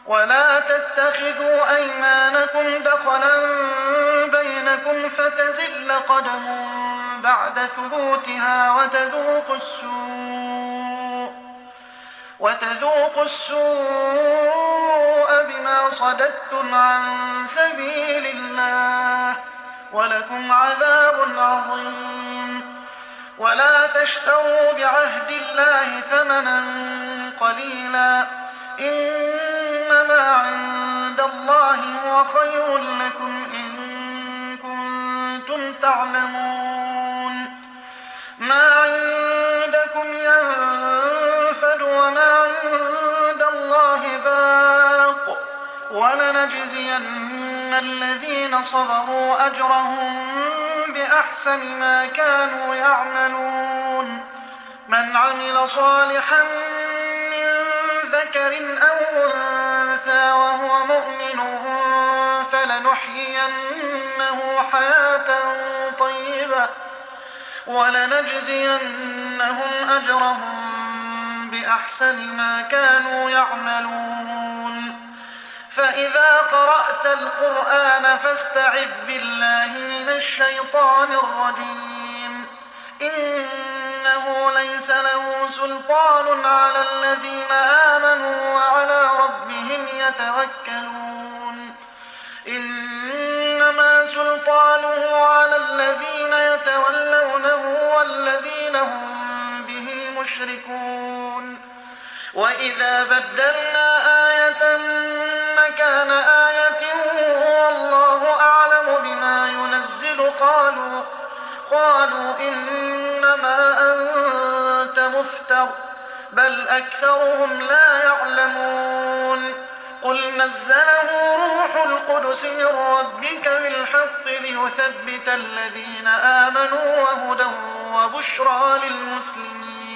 ولا تتخذوا أيمانكم دخلا بينكم فتزل قدم بعد ثبوتها وتذوقوا السوء بما صددتم عن سبيل الله ولكم عذاب عظيم. ولا تشتروا بعهد الله ثمنا قليلا إنما عند الله هو خير لكم إن كنتم تعلمون. ما عندكم ينفد وما عند الله باق ولنجزين الذين صبروا أجرهم بأحسن ما كانوا يعملون. من عمل صالحا من ذكر أو أنثى وهو مؤمن فلنحيينه حياة طيبة ولنجزينهم أجرهم بأحسن ما كانوا يعملون. فإذا قرأت القرآن فاستعذ بالله من الشيطان الرجيم. إنه ليس له سلطان على الذين آمنوا وعلى ربهم يتوكلون. إنما سلطانه على الذين يتولونه والذين هم به مشركون. وإذا بدلنا آية مكان آية والله أعلم بما ينزل قالوا إنما أنت مفتر بل أكثرهم لا يعلمون. قل نزله روح القدس من ربك بالحق ليثبت الذين آمنوا وهدى وبشرى للمسلمين.